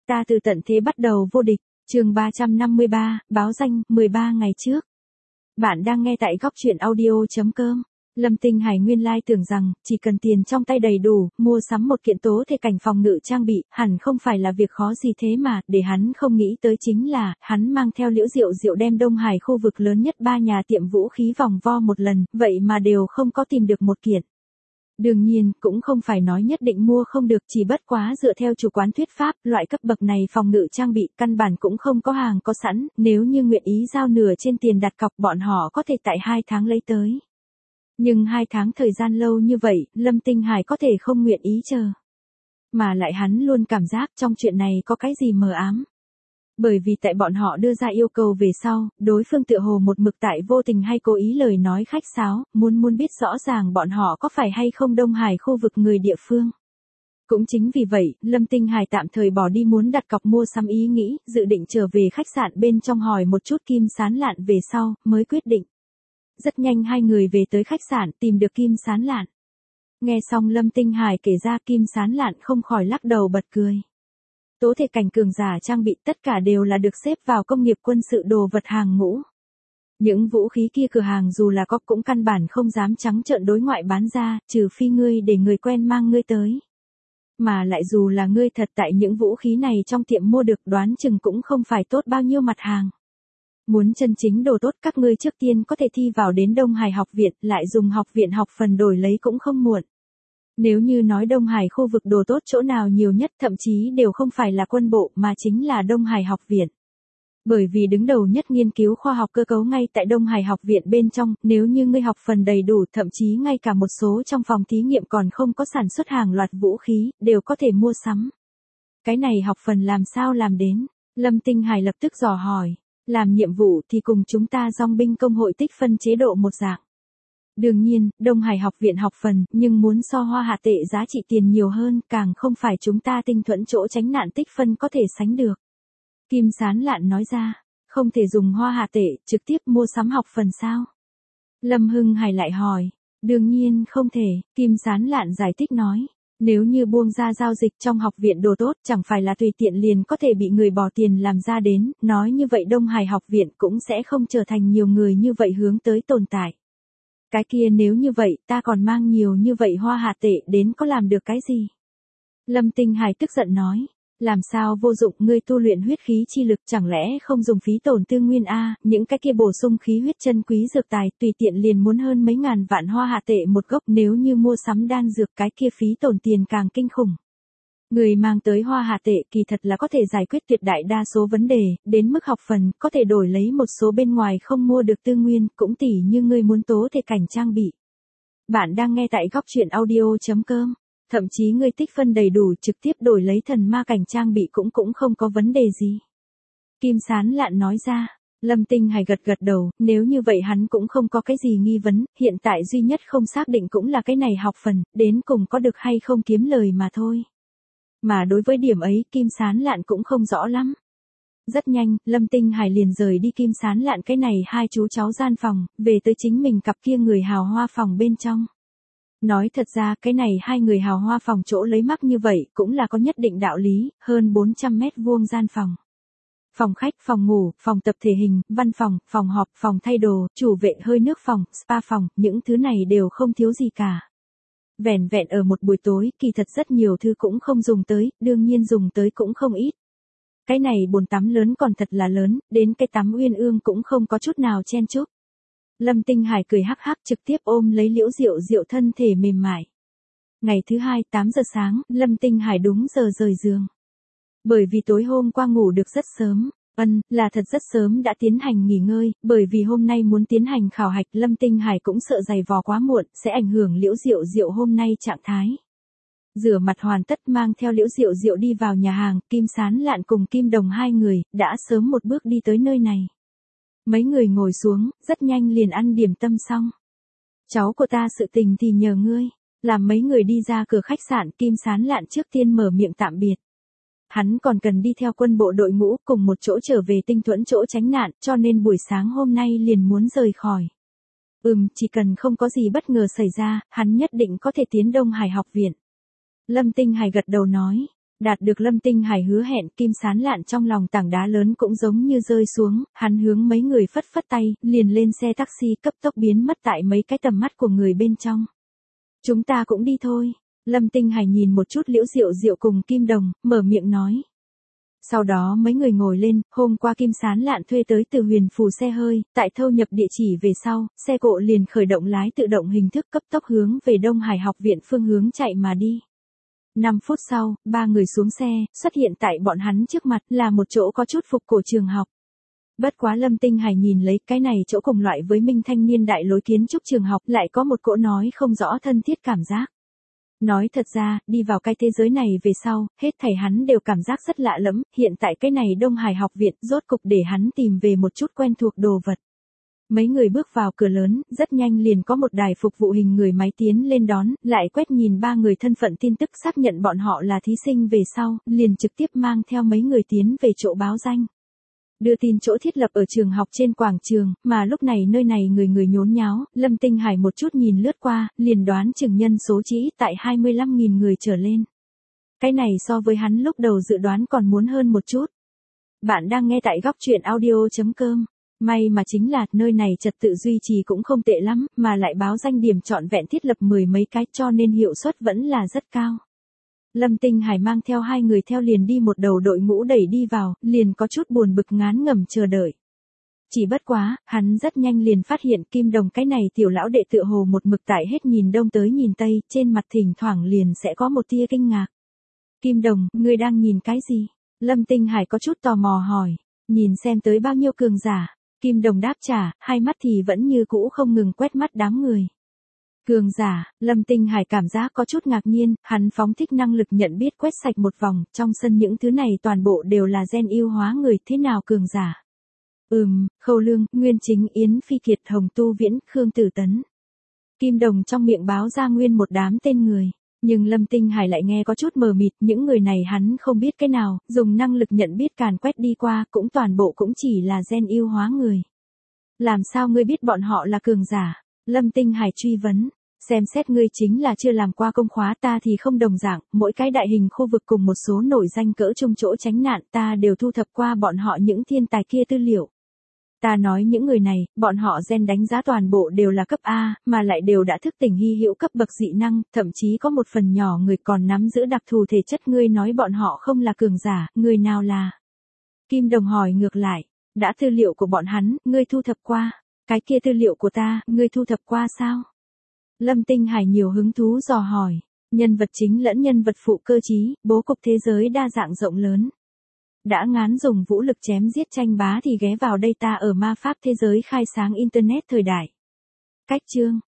Ta từ tận thế bắt đầu vô địch, chương 353, báo danh, 13 ngày trước. Bạn đang nghe tại góc truyện audio.com. Lâm Tinh Hải nguyên lai tưởng rằng, chỉ cần tiền trong tay đầy đủ, mua sắm một kiện tố thể cảnh phòng ngự trang bị, hẳn không phải là việc khó gì thế mà, để hắn không nghĩ tới chính là, hắn mang theo Liễu Diệu Diệu đem Đông Hải khu vực lớn nhất 3 nhà tiệm vũ khí vòng vo một lần, vậy mà đều không có tìm được một kiện. Đương nhiên, cũng không phải nói nhất định mua không được, chỉ bất quá dựa theo chủ quán thuyết pháp, loại cấp bậc này phòng ngự trang bị căn bản cũng không có hàng có sẵn, nếu như nguyện ý giao nửa trên tiền đặt cọc bọn họ có thể tại 2 tháng lấy tới. Nhưng 2 tháng thời gian lâu như vậy, Lâm Tinh Hải có thể không nguyện ý chờ. Mà lại hắn luôn cảm giác trong chuyện này có cái gì mờ ám. Bởi vì tại bọn họ đưa ra yêu cầu về sau, đối phương tựa hồ một mực tại vô tình hay cố ý lời nói khách sáo, muốn biết rõ ràng bọn họ có phải hay không Đông Hải khu vực người địa phương. Cũng chính vì vậy, Lâm Tinh Hải tạm thời bỏ đi muốn đặt cọc mua sắm ý nghĩ, dự định trở về khách sạn bên trong hỏi một chút Kim Sán Lạn về sau, mới quyết định. Rất nhanh hai người về tới khách sạn tìm được Kim Sán Lạn. Nghe xong Lâm Tinh Hải kể ra Kim Sán Lạn không khỏi lắc đầu bật cười. Tố thể cảnh cường giả trang bị tất cả đều là được xếp vào công nghiệp quân sự đồ vật hàng ngũ. Những vũ khí kia cửa hàng dù là có cũng căn bản không dám trắng trợn đối ngoại bán ra, trừ phi ngươi để người quen mang ngươi tới. Mà lại dù là ngươi thật tại những vũ khí này trong tiệm mua được đoán chừng cũng không phải tốt bao nhiêu mặt hàng. Muốn chân chính đồ tốt các ngươi trước tiên có thể thi vào đến Đông Hải học viện, lại dùng học viện học phần đổi lấy cũng không muộn. Nếu như nói Đông Hải khu vực đồ tốt chỗ nào nhiều nhất thậm chí đều không phải là quân bộ mà chính là Đông Hải học viện. Bởi vì đứng đầu nhất nghiên cứu khoa học cơ cấu ngay tại Đông Hải học viện bên trong, nếu như ngươi học phần đầy đủ thậm chí ngay cả một số trong phòng thí nghiệm còn không có sản xuất hàng loạt vũ khí, đều có thể mua sắm. Cái này học phần làm sao làm đến? Lâm Tinh Hải lập tức dò hỏi. Làm nhiệm vụ thì cùng chúng ta dòng binh công hội tích phân chế độ một dạng. Đương nhiên, Đông Hải học viện học phần, nhưng muốn so Hoa Hạ tệ giá trị tiền nhiều hơn, càng không phải chúng ta tinh thuẫn chỗ tránh nạn tích phân có thể sánh được. Kim Sán Lạn nói ra, không thể dùng Hoa Hạ tệ, trực tiếp mua sắm học phần sao? Lâm Hưng Hải lại hỏi, đương nhiên không thể, Kim Sán Lạn giải thích nói. Nếu như buông ra giao dịch trong học viện đồ tốt chẳng phải là tùy tiện liền có thể bị người bỏ tiền làm ra đến, nói như vậy Đông Hải học viện cũng sẽ không trở thành nhiều người như vậy hướng tới tồn tại. Cái kia nếu như vậy ta còn mang nhiều như vậy Hoa Hạ tệ đến có làm được cái gì? Lâm Tinh Hải tức giận nói, làm sao vô dụng ngươi tu luyện huyết khí chi lực chẳng lẽ không dùng phí tổn tư nguyên a, những cái kia bổ sung khí huyết chân quý dược tài tùy tiện liền muốn hơn mấy ngàn vạn Hoa Hạ tệ một gốc, nếu như mua sắm đan dược cái kia phí tổn tiền càng kinh khủng. Người mang tới Hoa Hạ tệ kỳ thật là có thể giải quyết tuyệt đại đa số vấn đề, đến mức học phần có thể đổi lấy một số bên ngoài không mua được tư nguyên, cũng tỉ như ngươi muốn tố thể cảnh trang bị. Bạn đang nghe tại góc truyện audio.com. Thậm chí ngươi tích phân đầy đủ trực tiếp đổi lấy thần ma cảnh trang bị cũng không có vấn đề gì. Kim Sán Lạn nói ra, Lâm Tinh Hải gật đầu, nếu như vậy hắn cũng không có cái gì nghi vấn, hiện tại duy nhất không xác định cũng là cái này học phần, đến cùng có được hay không kiếm lời mà thôi. Mà đối với điểm ấy Kim Sán Lạn cũng không rõ lắm. Rất nhanh, Lâm Tinh Hải liền rời đi Kim Sán Lạn cái này hai chú cháu gian phòng, về tới chính mình cặp kia người hào hoa phòng bên trong. Nói thật ra cái này hai người hào hoa phòng chỗ lấy mắc như vậy cũng là có nhất định đạo lý, hơn 400 mét vuông gian phòng. Phòng khách, phòng ngủ, phòng tập thể hình, văn phòng, phòng họp, phòng thay đồ, chủ vệ hơi nước phòng, spa phòng, những thứ này đều không thiếu gì cả. Vẹn ở một buổi tối, kỳ thật rất nhiều thứ cũng không dùng tới, đương nhiên dùng tới cũng không ít. Cái này bồn tắm lớn còn thật là lớn, đến cái tắm uyên ương cũng không có chút nào chen chúc. Lâm Tinh Hải cười hắc hắc trực tiếp ôm lấy Liễu Diệu Diệu thân thể mềm mại. Ngày thứ hai 8 giờ sáng, Lâm Tinh Hải đúng giờ rời giường. Bởi vì tối hôm qua ngủ được rất sớm, là thật rất sớm đã tiến hành nghỉ ngơi, bởi vì hôm nay muốn tiến hành khảo hạch Lâm Tinh Hải cũng sợ giày vò quá muộn, sẽ ảnh hưởng Liễu Diệu Diệu hôm nay trạng thái. Rửa mặt hoàn tất mang theo Liễu Diệu Diệu đi vào nhà hàng, Kim Sán Lạn cùng Kim Đồng hai người, đã sớm một bước đi tới nơi này. Mấy người ngồi xuống, rất nhanh liền ăn điểm tâm xong. Cháu của ta sự tình thì nhờ ngươi. Làm mấy người đi ra cửa khách sạn Kim Sán Lạn trước tiên mở miệng tạm biệt. Hắn còn cần đi theo quân bộ đội ngũ cùng một chỗ trở về tinh thuẫn chỗ tránh nạn cho nên buổi sáng hôm nay liền muốn rời khỏi. Chỉ cần không có gì bất ngờ xảy ra, hắn nhất định có thể tiến Đông Hải học viện. Lâm Tinh Hải gật đầu nói. Đạt được Lâm Tinh Hải hứa hẹn, Kim Sán Lạn trong lòng tảng đá lớn cũng giống như rơi xuống, hắn hướng mấy người phất phất tay, liền lên xe taxi cấp tốc biến mất tại mấy cái tầm mắt của người bên trong. Chúng ta cũng đi thôi. Lâm Tinh Hải nhìn một chút Liễu Diệu Diệu cùng Kim Đồng, mở miệng nói. Sau đó mấy người ngồi lên, hôm qua Kim Sán Lạn thuê tới từ Huyền Phù xe hơi, tại thâu nhập địa chỉ về sau, xe cộ liền khởi động lái tự động hình thức cấp tốc hướng về Đông Hải học viện phương hướng chạy mà đi. 5 phút sau, ba người xuống xe, xuất hiện tại bọn hắn trước mặt là một chỗ có chút phục cổ trường học. Bất quá Lâm Tinh Hải nhìn lấy cái này chỗ cùng loại với Minh Thanh niên đại lối kiến trúc trường học lại có một cỗ nói không rõ thân thiết cảm giác. Nói thật ra, đi vào cái thế giới này về sau, hết thảy hắn đều cảm giác rất lạ lẫm, hiện tại cái này Đông Hải học viện rốt cục để hắn tìm về một chút quen thuộc đồ vật. Mấy người bước vào cửa lớn, rất nhanh liền có một đài phục vụ hình người máy tiến lên đón, lại quét nhìn ba người thân phận tin tức xác nhận bọn họ là thí sinh về sau, liền trực tiếp mang theo mấy người tiến về chỗ báo danh. Đưa tin chỗ thiết lập ở trường học trên quảng trường, mà lúc này nơi này người người nhốn nháo, Lâm Tinh Hải một chút nhìn lướt qua, liền đoán chừng nhân số chỉ tại 25.000 người trở lên. Cái này so với hắn lúc đầu dự đoán còn muốn hơn một chút. Bạn đang nghe tại góc truyện audio.com. May mà chính là nơi này trật tự duy trì cũng không tệ lắm, mà lại báo danh điểm trọn vẹn thiết lập 10 mấy cái cho nên hiệu suất vẫn là rất cao. Lâm Tinh Hải mang theo hai người theo liền đi một đầu đội ngũ đẩy đi vào, liền có chút buồn bực ngán ngẩm chờ đợi. Chỉ bất quá, hắn rất nhanh liền phát hiện Kim Đồng cái này tiểu lão đệ tựa hồ một mực tại hết nhìn đông tới nhìn tây, trên mặt thỉnh thoảng liền sẽ có một tia kinh ngạc. Kim Đồng, ngươi đang nhìn cái gì? Lâm Tinh Hải có chút tò mò hỏi, nhìn xem tới bao nhiêu cường giả. Kim Đồng đáp trả, hai mắt thì vẫn như cũ không ngừng quét mắt đám người. Cường giả, Lâm Tinh Hải cảm giác có chút ngạc nhiên, hắn phóng thích năng lực nhận biết quét sạch một vòng, trong sân những thứ này toàn bộ đều là gen yêu hóa người, thế nào cường giả? Khâu Lương, Nguyên Chính, Yến Phi Kiệt, Hồng Tu Viễn, Khương Tử Tấn. Kim Đồng trong miệng báo ra nguyên một đám tên người. Nhưng Lâm Tinh Hải lại nghe có chút mờ mịt, những người này hắn không biết cái nào, dùng năng lực nhận biết càn quét đi qua, cũng toàn bộ cũng chỉ là gen yêu hóa người. Làm sao ngươi biết bọn họ là cường giả? Lâm Tinh Hải truy vấn, xem xét ngươi chính là chưa làm qua công khóa, ta thì không đồng dạng, mỗi cái đại hình khu vực cùng một số nổi danh cỡ trung chỗ tránh nạn ta đều thu thập qua bọn họ những thiên tài kia tư liệu. Ta nói những người này, bọn họ gen đánh giá toàn bộ đều là cấp A, mà lại đều đã thức tỉnh hy hữu cấp bậc dị năng, thậm chí có một phần nhỏ người còn nắm giữ đặc thù thể chất. Ngươi nói bọn họ không là cường giả, người nào là? Kim Đồng hỏi ngược lại, đã tư liệu của bọn hắn, ngươi thu thập qua, cái kia tư liệu của ta, ngươi thu thập qua sao? Lâm Tinh Hải nhiều hứng thú dò hỏi, nhân vật chính lẫn nhân vật phụ cơ trí, bố cục thế giới đa dạng rộng lớn. Đã ngán dùng vũ lực chém giết tranh bá thì ghé vào đây, ta ở ma pháp thế giới khai sáng internet thời đại. Cách chương,